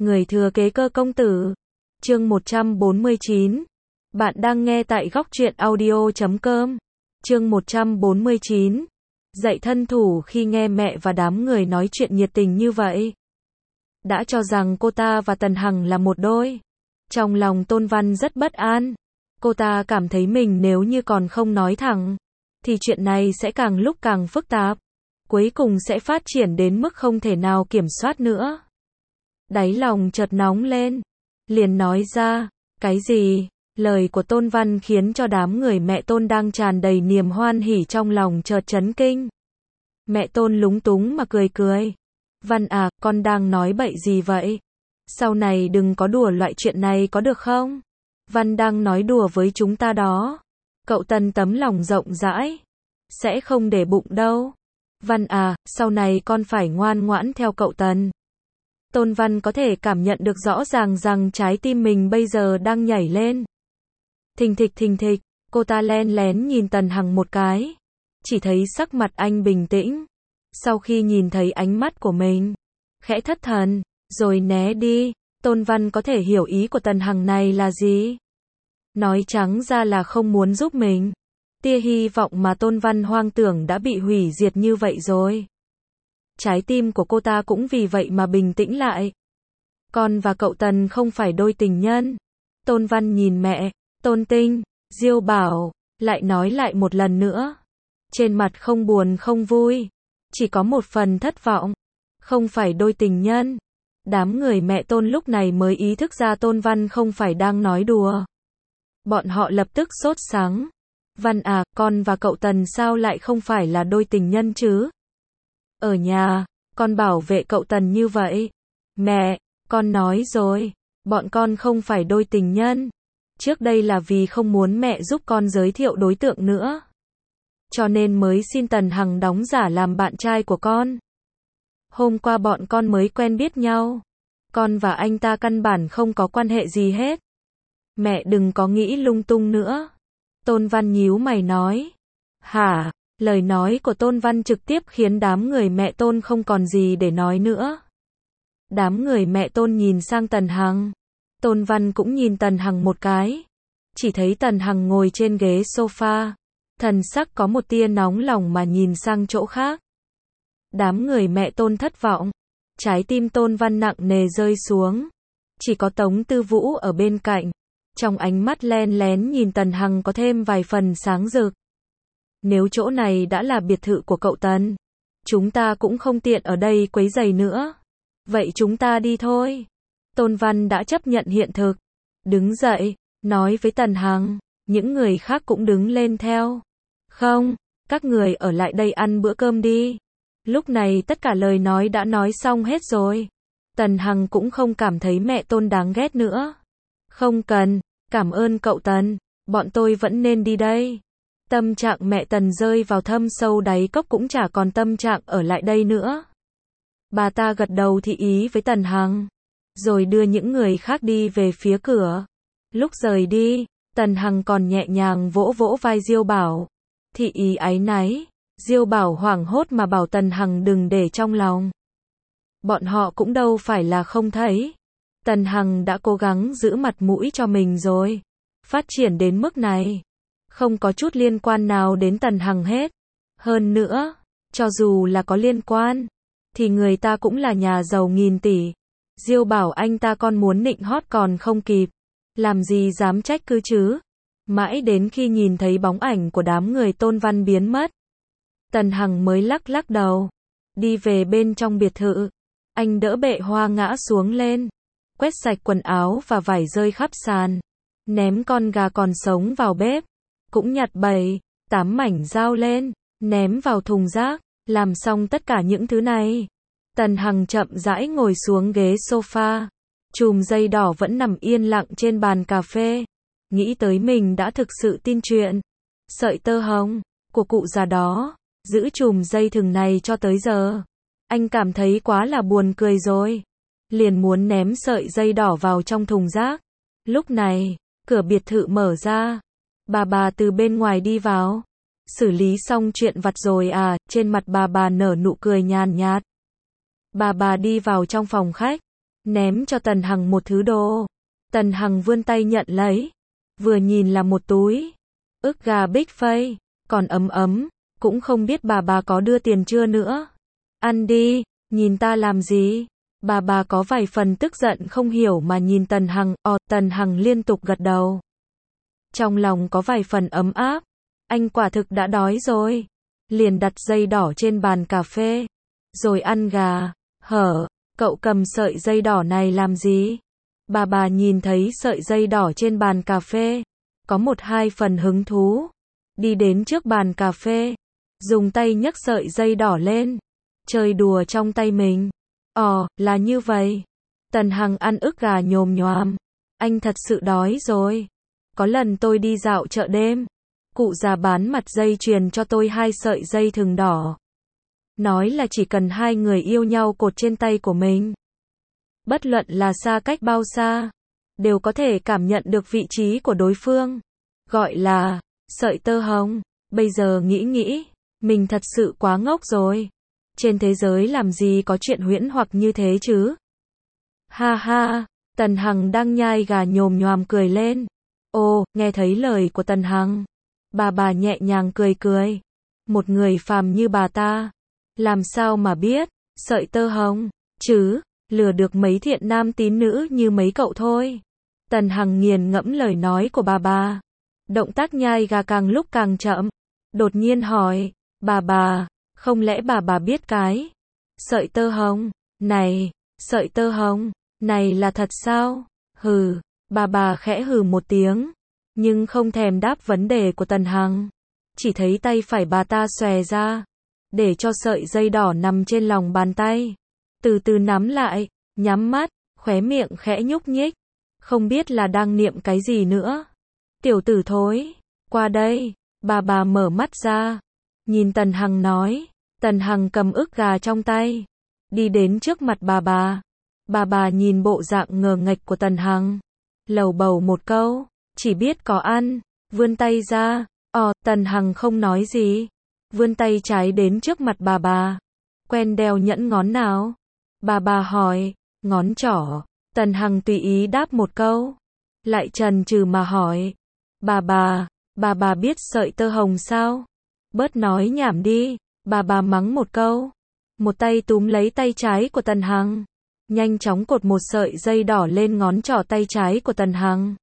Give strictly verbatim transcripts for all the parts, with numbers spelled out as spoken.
Người thừa kế Cơ công tử. Chương một trăm bốn mươi chín. Bạn đang nghe tại góc truyện audio chấm com. Chương một trăm bốn mươi chín. Dạy thân thủ khi nghe mẹ và đám người nói chuyện nhiệt tình như vậy. Đã cho rằng cô ta và Tần Hằng là một đôi. Trong lòng Tôn Văn rất bất an. Cô ta cảm thấy mình nếu như còn không nói thẳng, thì chuyện này sẽ càng lúc càng phức tạp. Cuối cùng sẽ phát triển đến mức không thể nào kiểm soát nữa. Đáy lòng chợt nóng lên. Liền nói ra, cái gì? Lời của Tôn Văn khiến cho đám người mẹ Tôn đang tràn đầy niềm hoan hỉ trong lòng chợt chấn kinh. Mẹ Tôn lúng túng mà cười cười. Văn à, con đang nói bậy gì vậy? Sau này đừng có đùa loại chuyện này có được không? Văn đang nói đùa với chúng ta đó. Cậu Tần tấm lòng rộng rãi. Sẽ không để bụng đâu. Văn à, sau này con phải ngoan ngoãn theo cậu Tần. Tôn Văn có thể cảm nhận được rõ ràng rằng trái tim mình bây giờ đang nhảy lên. Thình thịch thình thịch, cô ta len lén nhìn Tần Hằng một cái. Chỉ thấy sắc mặt anh bình tĩnh. Sau khi nhìn thấy ánh mắt của mình, khẽ thất thần, rồi né đi. Tôn Văn có thể hiểu ý của Tần Hằng này là gì. Nói trắng ra là không muốn giúp mình. Tia hy vọng mà Tôn Văn hoang tưởng đã bị hủy diệt như vậy rồi. Trái tim của cô ta cũng vì vậy mà bình tĩnh lại. Con và cậu Tần không phải đôi tình nhân. Tôn Văn nhìn mẹ, Tôn Tinh, Diêu Bảo, lại nói lại một lần nữa. Trên mặt không buồn không vui, chỉ có một phần thất vọng. Không phải đôi tình nhân. Đám người mẹ Tôn lúc này mới ý thức ra Tôn Văn không phải đang nói đùa. Bọn họ lập tức sốt sắng. Văn à, con và cậu Tần sao lại không phải là đôi tình nhân chứ? Ở nhà, con bảo vệ cậu Tần như vậy. Mẹ, con nói rồi, bọn con không phải đôi tình nhân. Trước đây là vì không muốn mẹ giúp con giới thiệu đối tượng nữa. Cho nên mới xin Tần Hằng đóng giả làm bạn trai của con. Hôm qua bọn con mới quen biết nhau. Con và anh ta căn bản không có quan hệ gì hết. Mẹ đừng có nghĩ lung tung nữa. Tôn Văn nhíu mày nói. Hả? Lời nói của Tôn Văn trực tiếp khiến đám người mẹ Tôn không còn gì để nói nữa. Đám người mẹ Tôn nhìn sang Tần Hằng. Tôn Văn cũng nhìn Tần Hằng một cái. Chỉ thấy Tần Hằng ngồi trên ghế sofa. Thần sắc có một tia nóng lòng mà nhìn sang chỗ khác. Đám người mẹ Tôn thất vọng. Trái tim Tôn Văn nặng nề rơi xuống. Chỉ có Tống Tư Vũ ở bên cạnh. Trong ánh mắt len lén nhìn Tần Hằng có thêm vài phần sáng rực. Nếu chỗ này đã là biệt thự của cậu Tần, chúng ta cũng không tiện ở đây quấy rầy nữa. Vậy chúng ta đi thôi. Tôn Văn đã chấp nhận hiện thực. Đứng dậy, nói với Tần Hằng. Những người khác cũng đứng lên theo. Không, các người ở lại đây ăn bữa cơm đi. Lúc này tất cả lời nói đã nói xong hết rồi. Tần Hằng cũng không cảm thấy mẹ Tôn đáng ghét nữa. Không cần, cảm ơn cậu Tần, bọn tôi vẫn nên đi đây. Tâm trạng mẹ Tần rơi vào thâm sâu đáy cốc cũng chả còn tâm trạng ở lại đây nữa. Bà ta gật đầu thị ý với Tần Hằng, rồi đưa những người khác đi về phía cửa. Lúc rời đi, Tần Hằng còn nhẹ nhàng vỗ vỗ vai Diêu Bảo. Thị ý áy náy. Diêu Bảo hoảng hốt mà bảo Tần Hằng đừng để trong lòng. Bọn họ cũng đâu phải là không thấy. Tần Hằng đã cố gắng giữ mặt mũi cho mình rồi. Phát triển đến mức này, không có chút liên quan nào đến Tần Hằng hết. Hơn nữa, cho dù là có liên quan, thì người ta cũng là nhà giàu nghìn tỷ. Diêu Bảo anh ta còn muốn nịnh hót còn không kịp. Làm gì dám trách cứ chứ. Mãi đến khi nhìn thấy bóng ảnh của đám người Tôn Văn biến mất, Tần Hằng mới lắc lắc đầu. Đi về bên trong biệt thự. Anh đỡ bệ hoa ngã xuống lên. Quét sạch quần áo và vải rơi khắp sàn. Ném con gà còn sống vào bếp. Cũng nhặt bảy, tám mảnh dao lên. Ném vào thùng rác. Làm xong tất cả những thứ này, Tần Hằng chậm rãi ngồi xuống ghế sofa. Chùm dây đỏ vẫn nằm yên lặng trên bàn cà phê. Nghĩ tới mình đã thực sự tin chuyện. Sợi tơ hồng của cụ già đó giữ chùm dây thừng này cho tới giờ. Anh cảm thấy quá là buồn cười rồi. Liền muốn ném sợi dây đỏ vào trong thùng rác. Lúc này, cửa biệt thự mở ra. Bà bà từ bên ngoài đi vào. Xử lý xong chuyện vặt rồi à? Trên mặt bà bà nở nụ cười nhàn nhạt. Bà bà đi vào trong phòng khách. ném cho Tần Hằng một thứ đồ. Tần Hằng vươn tay nhận lấy, vừa nhìn là một túi ức gà Big Face, còn ấm ấm, cũng không biết bà bà có đưa tiền chưa nữa. Ăn đi, nhìn ta làm gì? Bà bà có vài phần tức giận không hiểu mà nhìn Tần Hằng, ò, Tần Hằng liên tục gật đầu. Trong lòng có vài phần ấm áp, anh quả thực đã đói rồi. Liền đặt dây đỏ trên bàn cà phê, rồi ăn gà. Hở, cậu cầm sợi dây đỏ này làm gì? Bà bà nhìn thấy sợi dây đỏ trên bàn cà phê, có một hai phần hứng thú. Đi đến trước bàn cà phê, dùng tay nhấc sợi dây đỏ lên, chơi đùa trong tay mình. Ồ, là như vậy. Tần Hằng ăn ức gà nhồm nhoàm. Anh thật sự đói rồi. Có lần tôi đi dạo chợ đêm, cụ già bán mặt dây chuyền cho tôi hai sợi dây thừng đỏ. Nói là chỉ cần hai người yêu nhau cột trên tay của mình. Bất luận là xa cách bao xa, đều có thể cảm nhận được vị trí của đối phương. Gọi là sợi tơ hồng. Bây giờ nghĩ nghĩ, mình thật sự quá ngốc rồi. Trên thế giới làm gì có chuyện huyễn hoặc như thế chứ? Ha ha, Tần Hằng đang nhai gà nhồm nhoàm cười lên. Ồ, nghe thấy lời của Tần Hằng, bà bà nhẹ nhàng cười cười. Một người phàm như bà ta, làm sao mà biết sợi tơ hồng chứ, lừa được mấy thiện nam tín nữ như mấy cậu thôi. Tần Hằng nghiền ngẫm lời nói của bà bà, động tác nhai gà càng lúc càng chậm, đột nhiên hỏi, bà bà, không lẽ bà bà biết cái sợi tơ hồng này, sợi tơ hồng này là thật sao? Hừ, bà bà khẽ hừ một tiếng, nhưng không thèm đáp vấn đề của Tần Hằng. Chỉ thấy tay phải bà ta xòe ra, để cho sợi dây đỏ nằm trên lòng bàn tay. Từ từ nắm lại, nhắm mắt, khóe miệng khẽ nhúc nhích. Không biết là đang niệm cái gì nữa. Tiểu tử thối, qua đây. Bà bà mở mắt ra, nhìn Tần Hằng nói. Tần Hằng cầm ức gà trong tay, đi đến trước mặt bà bà. Bà bà nhìn bộ dạng ngờ nghệch của Tần Hằng, lầu bầu một câu, chỉ biết có ăn, vươn tay ra. Ồ, Tần Hằng không nói gì, vươn tay trái đến trước mặt bà bà. Quen đeo nhẫn ngón nào? Bà bà hỏi. Ngón trỏ. Tần Hằng tùy ý đáp một câu, lại chần chừ mà hỏi. Bà bà, bà bà biết sợi tơ hồng sao? Bớt nói nhảm đi. Bà bà mắng một câu, một tay túm lấy tay trái của Tần Hằng, nhanh chóng cột một sợi dây đỏ lên ngón trỏ tay trái của Tần Hằng.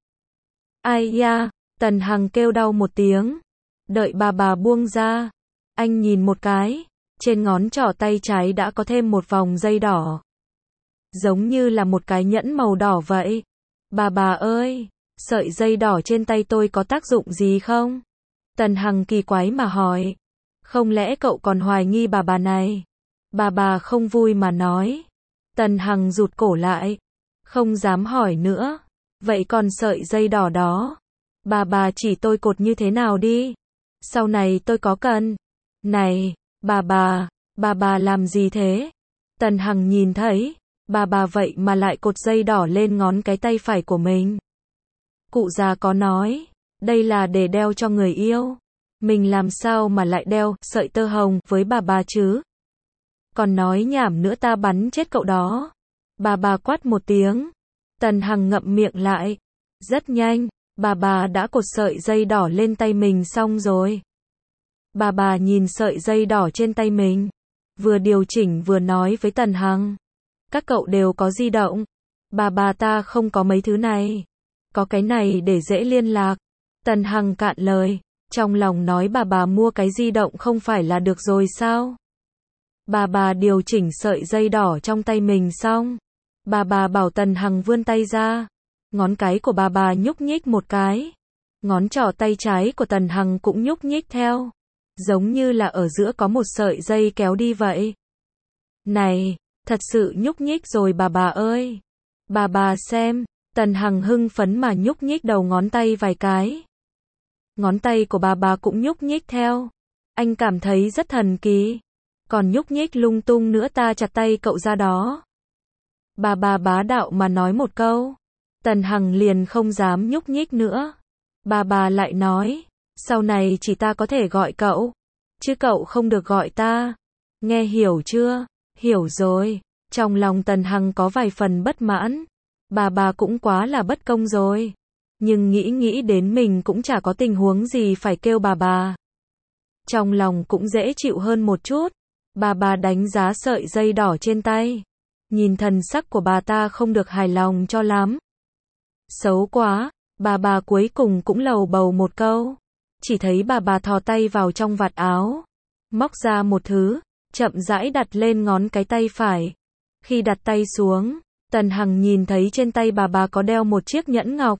Ai da, Tần Hằng kêu đau một tiếng. Đợi bà bà buông ra, anh nhìn một cái, trên ngón trỏ tay trái đã có thêm một vòng dây đỏ, giống như là một cái nhẫn màu đỏ vậy. Bà bà ơi, sợi dây đỏ trên tay tôi có tác dụng gì không? Tần Hằng kỳ quái mà hỏi. Không lẽ cậu còn hoài nghi bà bà này? Bà bà không vui mà nói. Tần Hằng rụt cổ lại, không dám hỏi nữa. Vậy còn sợi dây đỏ đó, bà bà chỉ tôi cột như thế nào đi. Sau này tôi có cần. Này, bà bà, bà bà làm gì thế? Tần Hằng nhìn thấy, bà bà vậy mà lại cột dây đỏ lên ngón cái tay phải của mình. Cụ già có nói, đây là để đeo cho người yêu. Mình làm sao mà lại đeo sợi tơ hồng với bà bà chứ? Còn nói nhảm nữa ta bắn chết cậu đó. Bà bà quát một tiếng. Tần Hằng ngậm miệng lại. Rất nhanh, bà bà đã cột sợi dây đỏ lên tay mình xong rồi. Bà bà nhìn sợi dây đỏ trên tay mình, vừa điều chỉnh vừa nói với Tần Hằng. Các cậu đều có di động. Bà bà ta không có mấy thứ này. Có cái này để dễ liên lạc. Tần Hằng cạn lời. Trong lòng nói bà bà mua cái di động không phải là được rồi sao? Bà bà điều chỉnh sợi dây đỏ trong tay mình xong. Bà bà bảo Tần Hằng vươn tay ra. Ngón cái của bà bà nhúc nhích một cái. Ngón trỏ tay trái của Tần Hằng cũng nhúc nhích theo. Giống như là ở giữa có một sợi dây kéo đi vậy. Này, thật sự nhúc nhích rồi bà bà ơi. Bà bà xem. Tần Hằng hưng phấn mà nhúc nhích đầu ngón tay vài cái. Ngón tay của bà bà cũng nhúc nhích theo. Anh cảm thấy rất thần kỳ. Còn nhúc nhích lung tung nữa ta chặt tay cậu ra đó. Bà bà bá đạo mà nói một câu. Tần Hằng liền không dám nhúc nhích nữa. Bà bà lại nói, sau này chỉ ta có thể gọi cậu, chứ cậu không được gọi ta. Nghe hiểu chưa? Hiểu rồi. Trong lòng Tần Hằng có vài phần bất mãn. Bà bà cũng quá là bất công rồi. Nhưng nghĩ nghĩ đến mình cũng chả có tình huống gì phải kêu bà bà. Trong lòng cũng dễ chịu hơn một chút. Bà bà đánh giá sợi dây đỏ trên tay. Nhìn thần sắc của bà ta không được hài lòng cho lắm. Xấu quá, bà bà cuối cùng cũng lầu bầu một câu. Chỉ thấy bà bà thò tay vào trong vạt áo. Móc ra một thứ, chậm rãi đặt lên ngón cái tay phải. Khi đặt tay xuống, Tần Hằng nhìn thấy trên tay bà bà có đeo một chiếc nhẫn ngọc.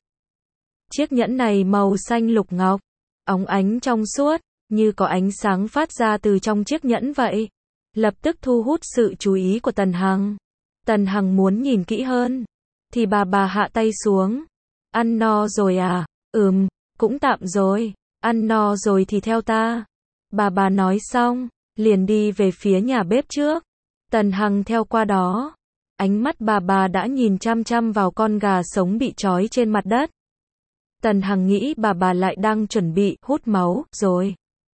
Chiếc nhẫn này màu xanh lục ngọc, óng ánh trong suốt, như có ánh sáng phát ra từ trong chiếc nhẫn vậy. Lập tức thu hút sự chú ý của Tần Hằng. Tần Hằng muốn nhìn kỹ hơn, thì bà bà hạ tay xuống. Ăn no rồi à? Ừm, cũng tạm rồi. Ăn no rồi thì theo ta. Bà bà nói xong, liền đi về phía nhà bếp trước. Tần Hằng theo qua đó. Ánh mắt bà bà đã nhìn chăm chăm vào con gà sống bị trói trên mặt đất. Tần Hằng nghĩ bà bà lại đang chuẩn bị hút máu rồi.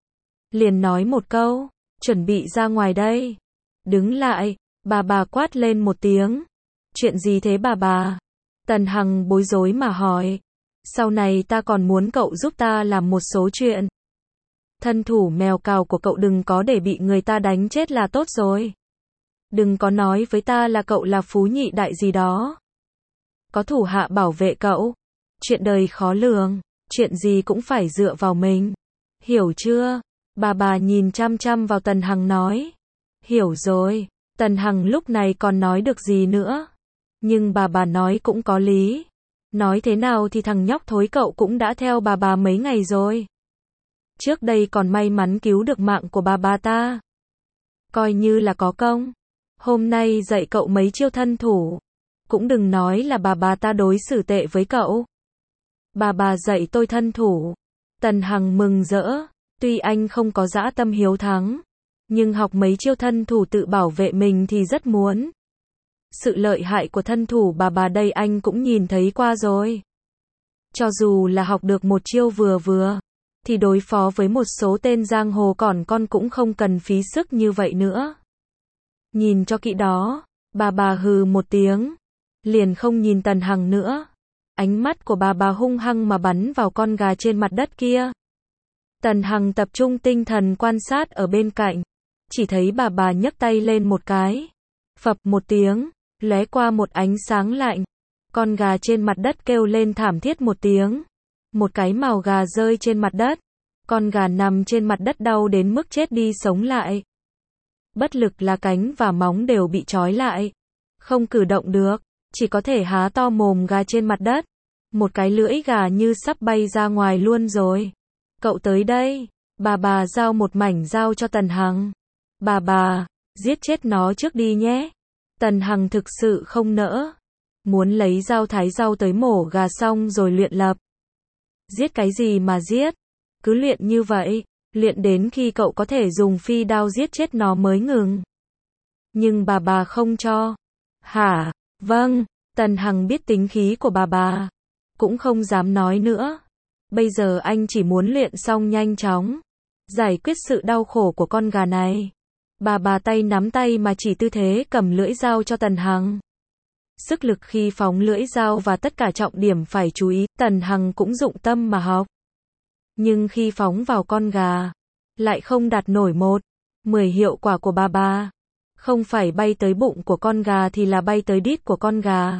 Liền nói một câu, chuẩn bị ra ngoài đây. Đứng lại, bà bà quát lên một tiếng. Chuyện gì thế bà bà? Tần Hằng bối rối mà hỏi. Sau này ta còn muốn cậu giúp ta làm một số chuyện. Thân thủ mèo cào của cậu đừng có để bị người ta đánh chết là tốt rồi. Đừng có nói với ta là cậu là phú nhị đại gì đó. Có thủ hạ bảo vệ cậu. Chuyện đời khó lường, chuyện gì cũng phải dựa vào mình. Hiểu chưa? Bà bà nhìn chăm chăm vào Tần Hằng nói. Hiểu rồi. Tần Hằng lúc này còn nói được gì nữa. Nhưng bà bà nói cũng có lý. Nói thế nào thì thằng nhóc thối cậu cũng đã theo bà bà mấy ngày rồi. Trước đây còn may mắn cứu được mạng của bà bà ta. Coi như là có công. Hôm nay dạy cậu mấy chiêu thân thủ. Cũng đừng nói là bà bà ta đối xử tệ với cậu. Bà bà dạy tôi thân thủ. Tần Hằng mừng rỡ. Tuy anh không có dã tâm hiếu thắng, nhưng học mấy chiêu thân thủ tự bảo vệ mình thì rất muốn. Sự lợi hại của thân thủ bà bà đây anh cũng nhìn thấy qua rồi. Cho dù là học được một chiêu vừa vừa, thì đối phó với một số tên giang hồ còn con cũng không cần phí sức như vậy nữa. Nhìn cho kỹ đó, bà bà hừ một tiếng, liền không nhìn Tần Hằng nữa. Ánh mắt của bà bà hung hăng mà bắn vào con gà trên mặt đất kia. Tần Hằng tập trung tinh thần quan sát ở bên cạnh, chỉ thấy bà bà nhấc tay lên một cái, phập một tiếng, lóe qua một ánh sáng lạnh. Con gà trên mặt đất kêu lên thảm thiết một tiếng. Một cái mào gà rơi trên mặt đất. Con gà nằm trên mặt đất đau đến mức chết đi sống lại. Bất lực là cánh và móng đều bị trói lại. Không cử động được, chỉ có thể há to mồm gà trên mặt đất. Một cái lưỡi gà như sắp bay ra ngoài luôn rồi. Cậu tới đây. Bà bà giao một mảnh dao cho Tần Hằng. Bà bà, giết chết nó trước đi nhé. Tần Hằng thực sự không nỡ. Muốn lấy dao thái rau tới mổ gà xong rồi luyện lập. Giết cái gì mà giết? Cứ luyện như vậy, luyện đến khi cậu có thể dùng phi đao giết chết nó mới ngừng. Nhưng bà bà không cho. Hả? Vâng, Tần Hằng biết tính khí của bà bà. Cũng không dám nói nữa. Bây giờ anh chỉ muốn luyện xong nhanh chóng. Giải quyết sự đau khổ của con gà này. Bà bà tay nắm tay mà chỉ tư thế cầm lưỡi dao cho Tần Hằng. Sức lực khi phóng lưỡi dao và tất cả trọng điểm phải chú ý, Tần Hằng cũng dụng tâm mà học. Nhưng khi phóng vào con gà, lại không đạt nổi một, mười hiệu quả của bà bà. Không phải bay tới bụng của con gà thì là bay tới đít của con gà.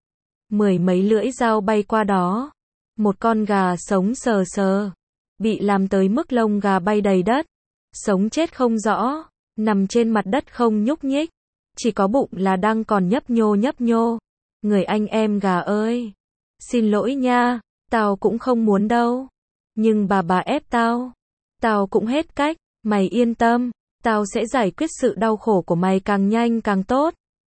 Mười mấy lưỡi dao bay qua đó. Một con gà sống sờ sờ, bị làm tới mức lông gà bay đầy đất. Sống chết không rõ, nằm trên mặt đất không nhúc nhích. Chỉ có bụng là đang còn nhấp nhô nhấp nhô. Người anh em gà ơi! Xin lỗi nha, tao cũng không muốn đâu. Nhưng bà bà ép tao. Tao cũng hết cách, mày yên tâm, tao sẽ giải quyết sự đau khổ của mày càng nhanh càng tốt.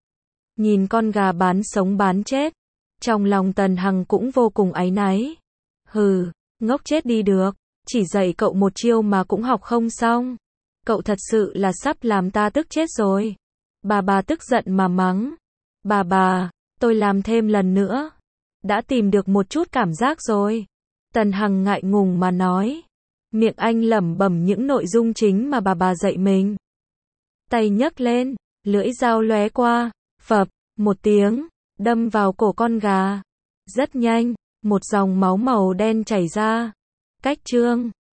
Nhìn con gà bán sống bán chết. Trong lòng Tần Hằng cũng vô cùng áy náy. Hừ, ngốc chết đi được. Chỉ dạy cậu một chiêu mà cũng học không xong. Cậu thật sự là sắp làm ta tức chết rồi. Bà bà tức giận mà mắng. Bà bà, tôi làm thêm lần nữa. Đã tìm được một chút cảm giác rồi. Tần Hằng ngại ngùng mà nói. Miệng anh lẩm bẩm những nội dung chính mà bà bà dạy mình. Tay nhấc lên, lưỡi dao lóe qua, Phập, một tiếng, đâm vào cổ con gà. Rất nhanh, một dòng máu màu đen chảy ra. Cách chương